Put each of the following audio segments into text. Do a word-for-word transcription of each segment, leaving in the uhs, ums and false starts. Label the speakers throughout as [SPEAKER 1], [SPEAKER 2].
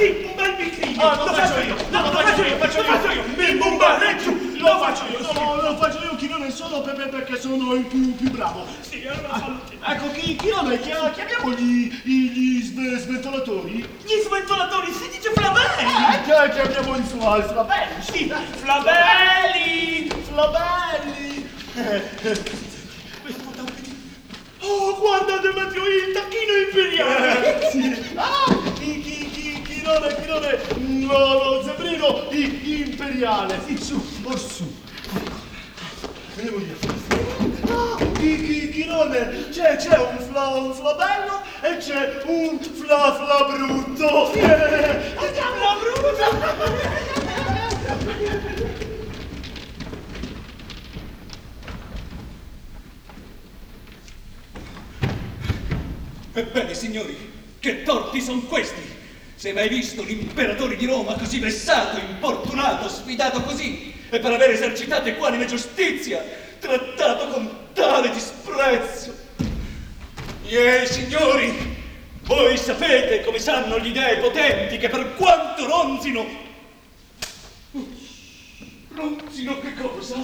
[SPEAKER 1] Sì, un bel bicchino.
[SPEAKER 2] Ah, lo, lo faccio io. No, lo faccio io, faccio io. Lo faccio io.
[SPEAKER 1] Mi bombare giù.
[SPEAKER 2] Lo faccio io. No, lo faccio io, Chinone, solo per, perché sono il più, più bravo.
[SPEAKER 1] Sì, allora fallo te.
[SPEAKER 2] Ecco, chi, Chinone, chiamiamo gli, gli sve, sventolatori?
[SPEAKER 1] Gli sventolatori, si dice flabelli.
[SPEAKER 2] Eh, chiamiamo i suoi flabelli.
[SPEAKER 1] Sì, flabelli.
[SPEAKER 2] Flabelli.
[SPEAKER 1] Questo fa tanto. Oh, guarda Demetrio, il tacchino imperiale.
[SPEAKER 2] Eh, sì. Ah, chi, chi, chi, Chinone, Chinone, lo, lo zebrino i, imperiale. Sì, su, o su. Vediamo io. Ah, chi, chi, Chinone, c'è, c'è un, fla, un flabello e c'è un fla, fla brutto. Eh,
[SPEAKER 1] Fla brutto.
[SPEAKER 3] Ebbene, signori, che torti son questi? Se mai visto l'imperatore di Roma così vessato, importunato, sfidato così, e per aver esercitato equanime giustizia, trattato con tale disprezzo? Miei signori, voi sapete come sanno gli dei potenti che per quanto ronzino... Ronzino che cosa?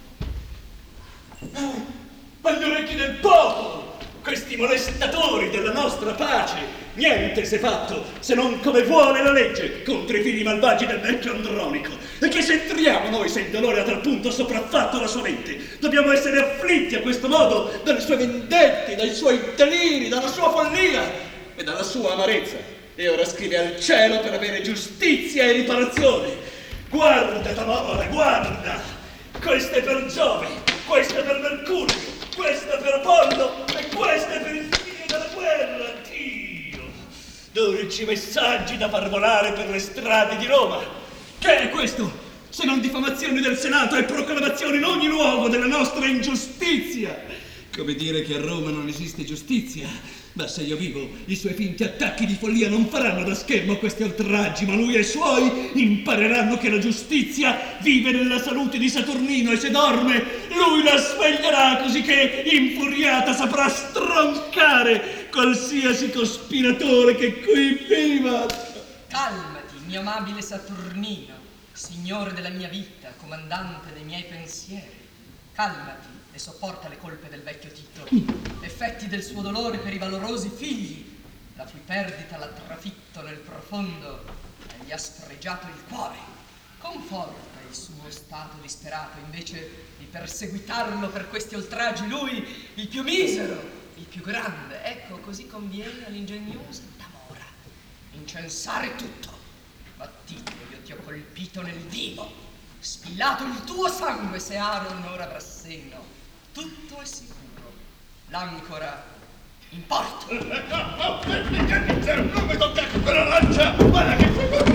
[SPEAKER 3] Agli orecchi del popolo! Questi molestatori della nostra pace, niente s'è fatto se non come vuole la legge contro i figli malvagi del vecchio Andronico. E che c'entriamo noi se il dolore a tal punto sopraffatto la sua mente? Dobbiamo essere afflitti a questo modo dalle sue vendette, dai suoi deliri, dalla sua follia e dalla sua amarezza. E ora scrive al cielo per avere giustizia e riparazione. Guarda, Tamora, guarda! Questo è per Giove, questo è per Mercurio, questo è per Apollo e questo è per il figlio della guerra, Dio! Dolci messaggi da far volare per le strade di Roma. Che è questo? Se non diffamazioni del Senato e proclamazioni in ogni luogo della nostra ingiustizia. Come dire che a Roma non esiste giustizia. Ma se io vivo, i suoi finti attacchi di follia non faranno da schermo a questi oltraggi, ma lui e i suoi impareranno che la giustizia vive nella salute di Saturnino e se dorme, lui la sveglierà così che, infuriata, saprà stroncare qualsiasi cospiratore che qui viva.
[SPEAKER 4] Calmati, mio amabile Saturnino, signore della mia vita, comandante dei miei pensieri. Calmati e sopporta le colpe del vecchio Tito, effetti del suo dolore per i valorosi figli, la cui perdita l'ha trafitto nel profondo e gli ha sfregiato il cuore. Conforta il suo stato disperato, invece di perseguitarlo per questi oltraggi, lui, il più misero, il più grande. Ecco, così conviene all'ingegnosa Tamora incensare tutto. Ma Tito, io ti ho colpito nel vivo, spillato il tuo sangue se Aron ora avrà senno. Tutto è sicuro. L'ancora in porto.
[SPEAKER 2] Non mi toccate quella lancia! Guarda che